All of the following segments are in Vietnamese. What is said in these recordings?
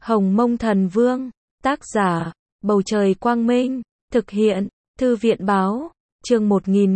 Hồng Mông Thần Vương, tác giả, Bầu Trời Quang Minh, thực hiện, Thư viện Báo, chương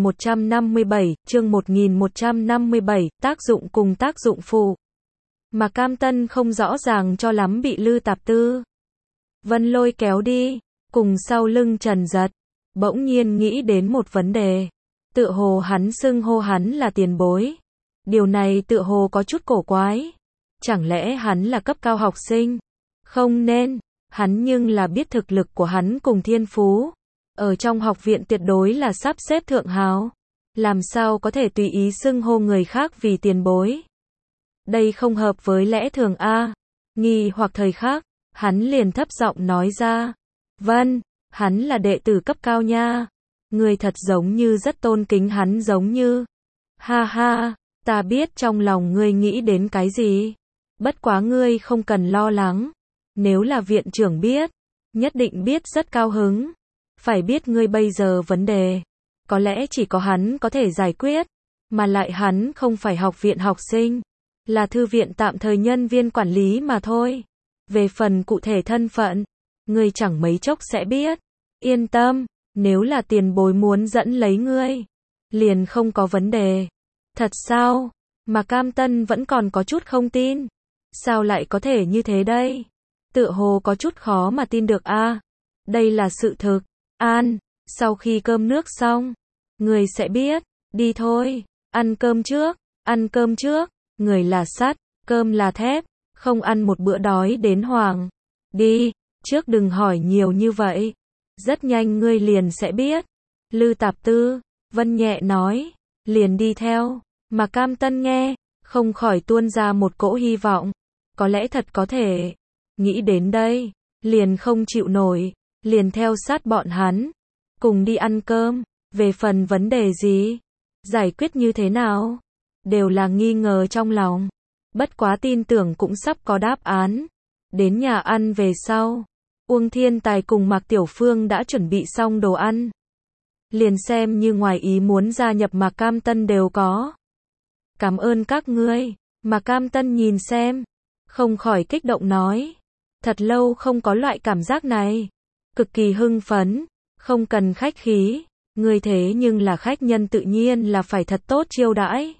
1157, tác dụng cùng tác dụng phụ. Mà Cam Tân không rõ ràng cho lắm bị Lư Tạp Tư Vân lôi kéo đi, cùng sau lưng Trần Dật, bỗng nhiên nghĩ đến một vấn đề. Tựa hồ hắn xưng hô hắn là tiền bối. Điều này tựa hồ có chút cổ quái. Chẳng lẽ hắn là cấp cao học sinh? Không nên, hắn nhưng là biết thực lực của hắn cùng thiên phú. Ở trong học viện tuyệt đối là sắp xếp thượng hào. Làm sao có thể tùy ý xưng hô người khác vì tiền bối? Đây không hợp với lẽ thường a. Nghi hoặc thời khắc, hắn liền thấp giọng nói ra. Vân, hắn là đệ tử cấp cao nha. Người thật giống như rất tôn kính hắn giống như. Ha ha, ta biết trong lòng ngươi nghĩ đến cái gì. Bất quá ngươi không cần lo lắng. Nếu là viện trưởng biết, nhất định biết rất cao hứng. Phải biết ngươi bây giờ vấn đề, có lẽ chỉ có hắn có thể giải quyết. Mà lại hắn không phải học viện học sinh, là thư viện tạm thời nhân viên quản lý mà thôi. Về phần cụ thể thân phận, ngươi chẳng mấy chốc sẽ biết. Yên tâm, nếu là tiền bối muốn dẫn lấy ngươi, liền không có vấn đề. Thật sao? Mà Cam Tân vẫn còn có chút không tin. Sao lại có thể như thế đây? Tựa hồ có chút khó mà tin được a. Đây là sự thực. An, sau khi cơm nước xong, người sẽ biết. Đi thôi, ăn cơm trước, người là sắt, cơm là thép, không ăn một bữa đói đến hoảng. Đi, trước đừng hỏi nhiều như vậy. Rất nhanh ngươi liền sẽ biết. Lư Tạp Tư Vân nhẹ nói, liền đi theo. Mà Cam Tân nghe, không khỏi tuôn ra một cỗ hy vọng. Có lẽ thật có thể. Nghĩ đến đây, liền không chịu nổi, liền theo sát bọn hắn, cùng đi ăn cơm. Về phần vấn đề gì, giải quyết như thế nào, đều là nghi ngờ trong lòng. Bất quá tin tưởng cũng sắp có đáp án. Đến nhà ăn về sau, Uông Thiên Tài cùng Mạc Tiểu Phương đã chuẩn bị xong đồ ăn. Liền xem như ngoài ý muốn gia nhập mà Cam Tân đều có. Cảm ơn các ngươi. Mà Cam Tân nhìn xem, không khỏi kích động nói. Thật lâu không có loại cảm giác này. Cực kỳ hưng phấn, không cần khách khí. Ngươi thế nhưng là khách nhân tự nhiên là phải thật tốt chiêu đãi.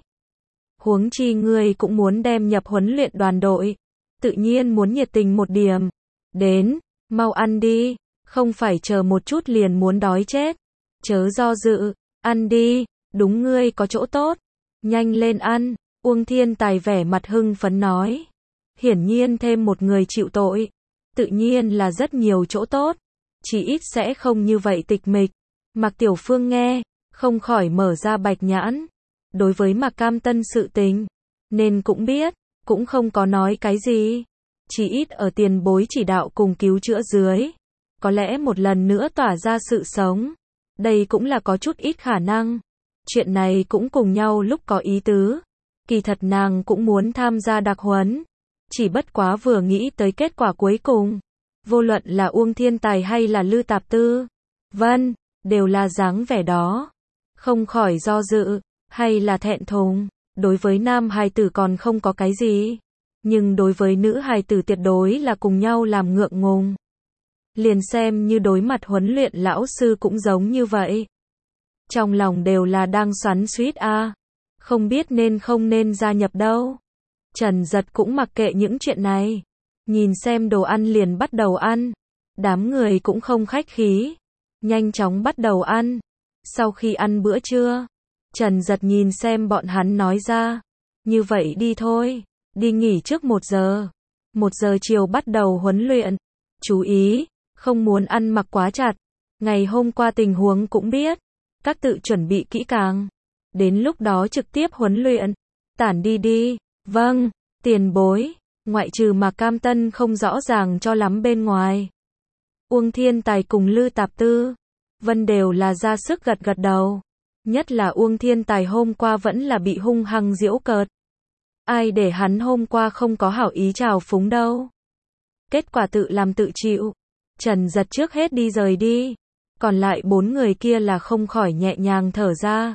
Huống chi ngươi cũng muốn đem nhập huấn luyện đoàn đội. Tự nhiên muốn nhiệt tình một điểm. Đến, mau ăn đi, không phải chờ một chút liền muốn đói chết. Chớ do dự, ăn đi, đúng ngươi có chỗ tốt. Nhanh lên ăn, Uông Thiên Tài vẻ mặt hưng phấn nói. Hiển nhiên thêm một người chịu tội, tự nhiên là rất nhiều chỗ tốt. Chỉ ít sẽ không như vậy tịch mịch. Mạc Tiểu Phương nghe, không khỏi mở ra bạch nhãn. Đối với Mạc Cam Tân sự tình, nên cũng biết, cũng không có nói cái gì. Chỉ ít ở tiền bối chỉ đạo cùng cứu chữa dưới, có lẽ một lần nữa tỏa ra sự sống. Đây cũng là có chút ít khả năng. Chuyện này cũng cùng nhau lúc có ý tứ. Kỳ thật nàng cũng muốn tham gia đặc huấn. Chỉ bất quá vừa nghĩ tới kết quả cuối cùng. Vô luận là Uông Thiên Tài hay là Lư Tạp Tư Vân, đều là dáng vẻ đó. Không khỏi do dự, hay là thẹn thùng. Đối với nam hài tử còn không có cái gì. Nhưng đối với nữ hài tử tuyệt đối là cùng nhau làm ngượng ngùng. Liền xem như đối mặt huấn luyện lão sư cũng giống như vậy. Trong lòng đều là đang xoắn xuýt a. Không biết nên không nên gia nhập đâu. Trần Dật cũng mặc kệ những chuyện này. Nhìn xem đồ ăn liền bắt đầu ăn. Đám người cũng không khách khí. Nhanh chóng bắt đầu ăn. Sau khi ăn bữa trưa, Trần Dật nhìn xem bọn hắn nói ra. Như vậy đi thôi. Đi nghỉ trước 1 giờ. 1 giờ chiều bắt đầu huấn luyện. Chú ý, không muốn ăn mặc quá chặt. Ngày hôm qua tình huống cũng biết. Các tự chuẩn bị kỹ càng. Đến lúc đó trực tiếp huấn luyện. Tản đi đi. Vâng, tiền bối. Ngoại trừ mà Cam Tân không rõ ràng cho lắm bên ngoài. Uông Thiên Tài cùng Lư Tạp Tư Vân đều là ra sức gật gật đầu. Nhất là Uông Thiên Tài hôm qua vẫn là bị hung hăng giễu cợt. Ai để hắn hôm qua không có hảo ý chào phúng đâu. Kết quả tự làm tự chịu. Trần Dật trước hết đi rời đi. Còn lại 4 người kia là không khỏi nhẹ nhàng thở ra.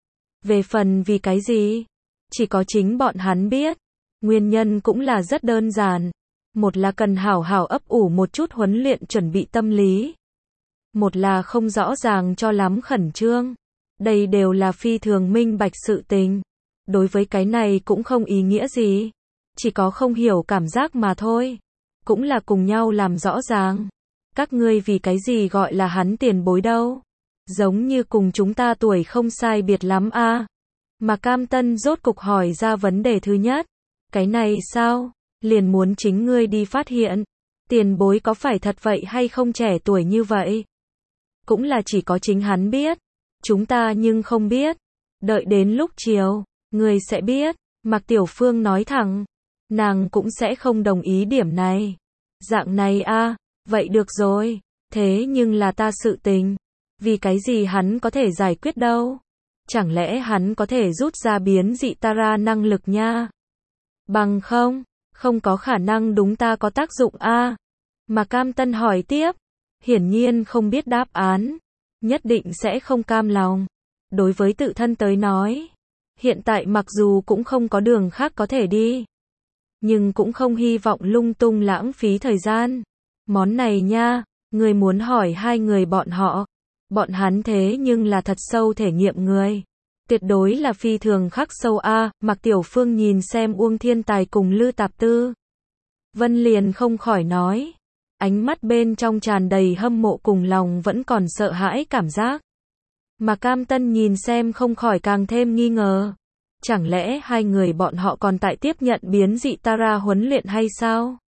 Về phần vì cái gì? Chỉ có chính bọn hắn biết. Nguyên nhân cũng là rất đơn giản. Một là cần hảo hảo ấp ủ một chút huấn luyện chuẩn bị tâm lý. Một là không rõ ràng cho lắm khẩn trương. Đây đều là phi thường minh bạch sự tình. Đối với cái này cũng không ý nghĩa gì. Chỉ có không hiểu cảm giác mà thôi. Cũng là cùng nhau làm rõ ràng. Các ngươi vì cái gì gọi là hắn tiền bối đâu? Giống như cùng chúng ta tuổi không sai biệt lắm a. Mà Cam Tân rốt cục hỏi ra vấn đề thứ nhất. Cái này sao? Liền muốn chính ngươi đi phát hiện. Tiền bối có phải thật vậy hay không trẻ tuổi như vậy? Cũng là chỉ có chính hắn biết. Chúng ta nhưng không biết. Đợi đến lúc chiều, ngươi sẽ biết. Mạc Tiểu Phương nói thẳng. Nàng cũng sẽ không đồng ý điểm này. Dạng này a, vậy được rồi. Thế nhưng là ta sự tình. Vì cái gì hắn có thể giải quyết đâu? Chẳng lẽ hắn có thể rút ra biến dị Tara năng lực nha? Bằng không, không có khả năng đúng ta có tác dụng a. Mà Cam Tân hỏi tiếp, hiển nhiên không biết đáp án, nhất định sẽ không cam lòng. Đối với tự thân tới nói, hiện tại mặc dù cũng không có đường khác có thể đi, nhưng cũng không hy vọng lung tung lãng phí thời gian. Món này nha, người muốn hỏi hai người bọn họ. Bọn hắn thế nhưng là thật sâu thể nghiệm người. Tuyệt đối là phi thường khắc sâu a. Mạc Tiểu Phương nhìn xem Uông Thiên Tài cùng Lư Tạp Tư. Vân liền không khỏi nói. Ánh mắt bên trong tràn đầy hâm mộ cùng lòng vẫn còn sợ hãi cảm giác. Mà Cam Tân nhìn xem không khỏi càng thêm nghi ngờ. Chẳng lẽ hai người bọn họ còn tại tiếp nhận biến dị Tara huấn luyện hay sao?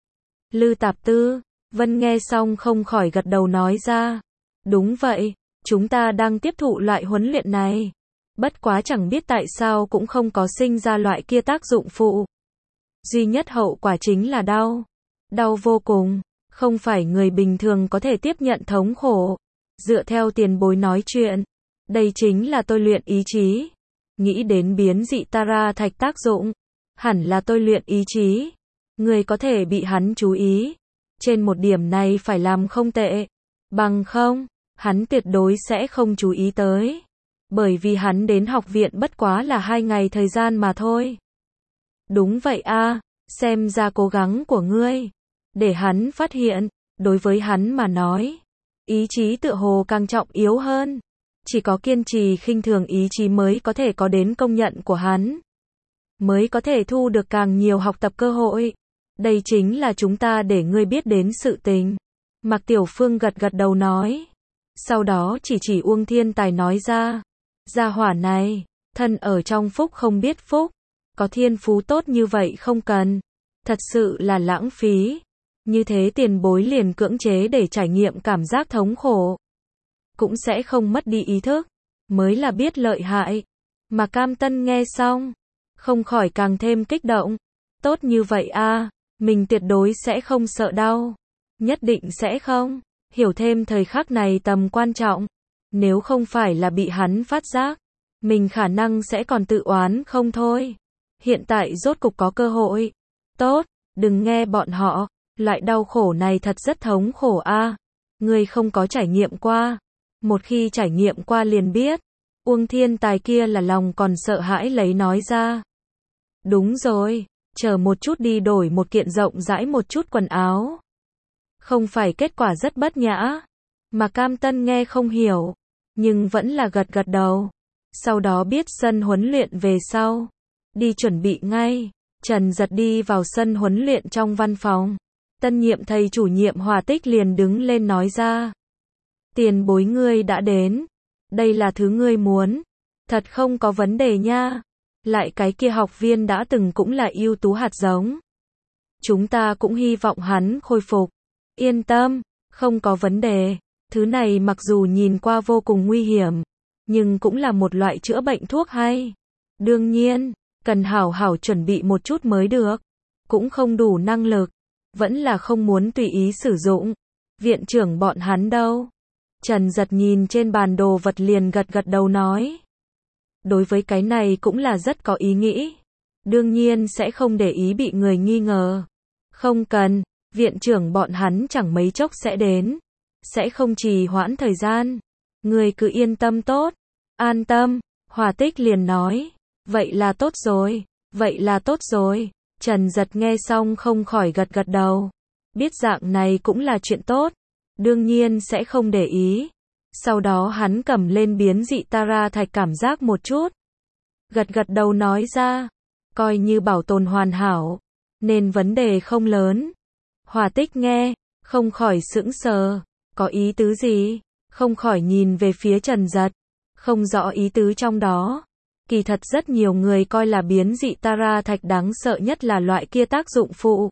Lư Tạp Tư, Vân nghe xong không khỏi gật đầu nói ra. Đúng vậy, chúng ta đang tiếp thụ loại huấn luyện này. Bất quá chẳng biết tại sao cũng không có sinh ra loại kia tác dụng phụ. Duy nhất hậu quả chính là đau. Đau vô cùng, không phải người bình thường có thể tiếp nhận thống khổ. Dựa theo tiền bối nói chuyện, đây chính là tôi luyện ý chí. Nghĩ đến biến dị Tara thạch tác dụng, hẳn là tôi luyện ý chí. Người có thể bị hắn chú ý. Trên một điểm này phải làm không tệ. Bằng không, hắn tuyệt đối sẽ không chú ý tới. Bởi vì hắn đến học viện bất quá là 2 ngày thời gian mà thôi. Đúng vậy a, xem ra cố gắng của ngươi. Để hắn phát hiện, đối với hắn mà nói, ý chí tựa hồ càng trọng yếu hơn. Chỉ có kiên trì khinh thường ý chí mới có thể có đến công nhận của hắn. Mới có thể thu được càng nhiều học tập cơ hội. Đây chính là chúng ta để ngươi biết đến sự tình. Mạc Tiểu Phương gật gật đầu nói. Sau đó chỉ Uông Thiên Tài nói ra. Gia hỏa này, thân ở trong phúc không biết phúc. Có thiên phú tốt như vậy không cần. Thật sự là lãng phí. Như thế tiền bối liền cưỡng chế để trải nghiệm cảm giác thống khổ. Cũng sẽ không mất đi ý thức. Mới là biết lợi hại. Mà Cam Tân nghe xong, không khỏi càng thêm kích động. Tốt như vậy a, mình tuyệt đối sẽ không sợ đau. Nhất định sẽ không. Hiểu thêm thời khắc này tầm quan trọng. Nếu không phải là bị hắn phát giác, mình khả năng sẽ còn tự oán không thôi. Hiện tại rốt cục có cơ hội. Tốt, đừng nghe bọn họ. Loại đau khổ này thật rất thống khổ a. Người không có trải nghiệm qua. Một khi trải nghiệm qua liền biết. Uông Thiên Tài kia là lòng còn sợ hãi lấy nói ra. Đúng rồi, chờ một chút đi đổi một kiện rộng rãi một chút quần áo. Không phải kết quả rất bất nhã. Mà Cam Tân nghe không hiểu, nhưng vẫn là gật gật đầu. Sau đó biết sân huấn luyện về sau. Đi chuẩn bị ngay. Trần Giật đi vào sân huấn luyện trong văn phòng. Tân nhiệm thầy chủ nhiệm Hòa Tích liền đứng lên nói ra. Tiền bối ngươi đã đến. Đây là thứ ngươi muốn. Thật không có vấn đề nha. Lại cái kia học viên đã từng cũng là ưu tú hạt giống. Chúng ta cũng hy vọng hắn khôi phục. Yên tâm, không có vấn đề. Thứ này mặc dù nhìn qua vô cùng nguy hiểm, nhưng cũng là một loại chữa bệnh thuốc hay. Đương nhiên, cần hảo hảo chuẩn bị một chút mới được. Cũng không đủ năng lực. Vẫn là không muốn tùy ý sử dụng. Viện trưởng bọn hắn đâu? Trần Giật nhìn trên bàn đồ vật liền gật gật đầu nói. Đối với cái này cũng là rất có ý nghĩ. Đương nhiên sẽ không để ý bị người nghi ngờ. Không cần, viện trưởng bọn hắn chẳng mấy chốc sẽ đến. Sẽ không trì hoãn thời gian. Người cứ yên tâm tốt. An tâm, Hòa Tích liền nói. Vậy là tốt rồi, vậy là tốt rồi. Trần Giật nghe xong không khỏi gật gật đầu. Biết dạng này cũng là chuyện tốt. Đương nhiên sẽ không để ý. Sau đó hắn cầm lên biến dị Tara thạch cảm giác một chút. Gật gật đầu nói ra. Coi như bảo tồn hoàn hảo. Nên vấn đề không lớn. Hòa Tích nghe, không khỏi sững sờ. Có ý tứ gì? Không khỏi nhìn về phía Trần Giật. Không rõ ý tứ trong đó. Kỳ thật rất nhiều người coi là biến dị Tara thạch đáng sợ nhất là loại kia tác dụng phụ.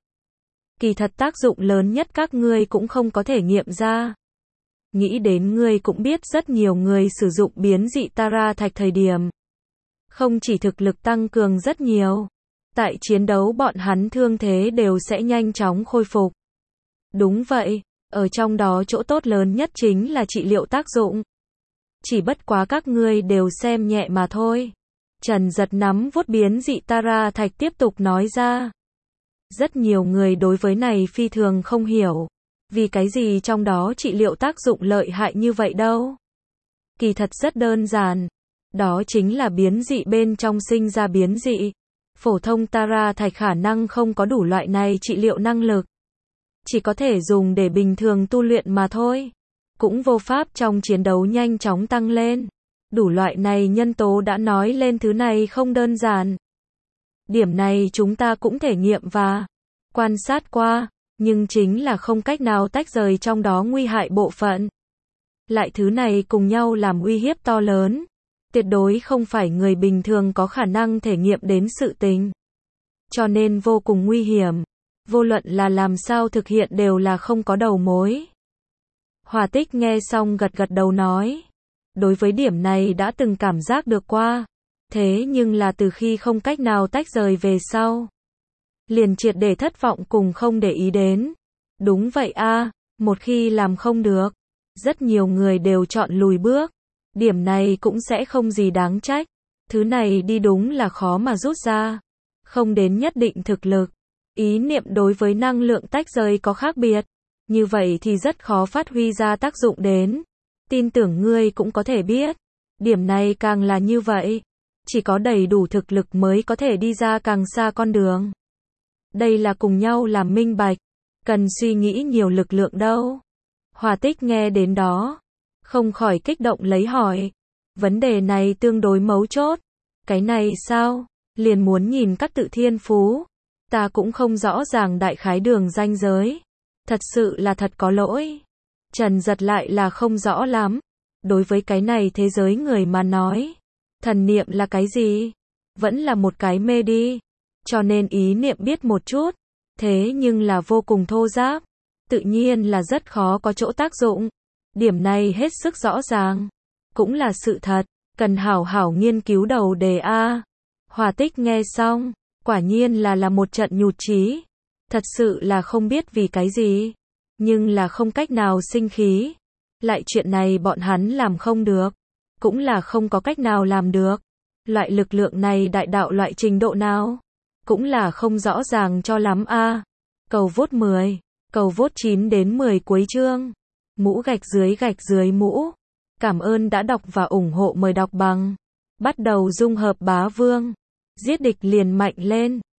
Kỳ thật tác dụng lớn nhất các ngươi cũng không có thể nghiệm ra. Nghĩ đến ngươi cũng biết rất nhiều người sử dụng biến dị Tara thạch thời điểm. Không chỉ thực lực tăng cường rất nhiều. Tại chiến đấu bọn hắn thương thế đều sẽ nhanh chóng khôi phục. Đúng vậy, ở trong đó chỗ tốt lớn nhất chính là trị liệu tác dụng. Chỉ bất quá các ngươi đều xem nhẹ mà thôi. Trần Giật nắm vuốt biến dị Tara thạch tiếp tục nói ra. Rất nhiều người đối với này phi thường không hiểu. Vì cái gì trong đó trị liệu tác dụng lợi hại như vậy đâu? Kỳ thật rất đơn giản. Đó chính là biến dị bên trong sinh ra biến dị. Phổ thông Tara thạch khả năng không có đủ loại này trị liệu năng lực. Chỉ có thể dùng để bình thường tu luyện mà thôi. Cũng vô pháp trong chiến đấu nhanh chóng tăng lên. Đủ loại này nhân tố đã nói lên thứ này không đơn giản. Điểm này chúng ta cũng thể nghiệm và quan sát qua, nhưng chính là không cách nào tách rời trong đó nguy hại bộ phận. Lại thứ này cùng nhau làm uy hiếp to lớn. Tuyệt đối không phải người bình thường có khả năng thể nghiệm đến sự tình. Cho nên vô cùng nguy hiểm. Vô luận là làm sao thực hiện đều là không có đầu mối. Hòa Tích nghe xong gật gật đầu nói. Đối với điểm này đã từng cảm giác được qua. Thế nhưng là từ khi không cách nào tách rời về sau. Liền triệt để thất vọng cùng không để ý đến. Đúng vậy a, một khi làm không được. Rất nhiều người đều chọn lùi bước. Điểm này cũng sẽ không gì đáng trách. Thứ này đi đúng là khó mà rút ra. Không đến nhất định thực lực. Ý niệm đối với năng lượng tách rời có khác biệt. Như vậy thì rất khó phát huy ra tác dụng đến. Tin tưởng ngươi cũng có thể biết. Điểm này càng là như vậy. Chỉ có đầy đủ thực lực mới có thể đi ra càng xa con đường. Đây là cùng nhau làm minh bạch. Cần suy nghĩ nhiều lực lượng đâu. Hòa Tích nghe đến đó. Không khỏi kích động lấy hỏi. Vấn đề này tương đối mấu chốt. Cái này sao? Liền muốn nhìn các tự thiên phú. Ta cũng không rõ ràng đại khái đường ranh giới. Thật sự là thật có lỗi. Trần Giật lại là không rõ lắm. Đối với cái này thế giới người mà nói. Thần niệm là cái gì? Vẫn là một cái mê đi. Cho nên ý niệm biết một chút. Thế nhưng là vô cùng thô ráp. Tự nhiên là rất khó có chỗ tác dụng. Điểm này hết sức rõ ràng. Cũng là sự thật. Cần hảo hảo nghiên cứu đầu đề A. Hòa Tích nghe xong. Quả nhiên là một trận nhụt chí. Thật sự là không biết vì cái gì. Nhưng là không cách nào sinh khí. Lại chuyện này bọn hắn làm không được. Cũng là không có cách nào làm được. Loại lực lượng này đại đạo loại trình độ nào? Cũng là không rõ ràng cho lắm a. Cầu vote 10. Cầu vote 9 đến 10 cuối chương. Mũ gạch dưới mũ. Cảm ơn đã đọc và ủng hộ, mời đọc bằng. Bắt đầu dung hợp bá vương. Giết địch liền mạnh lên.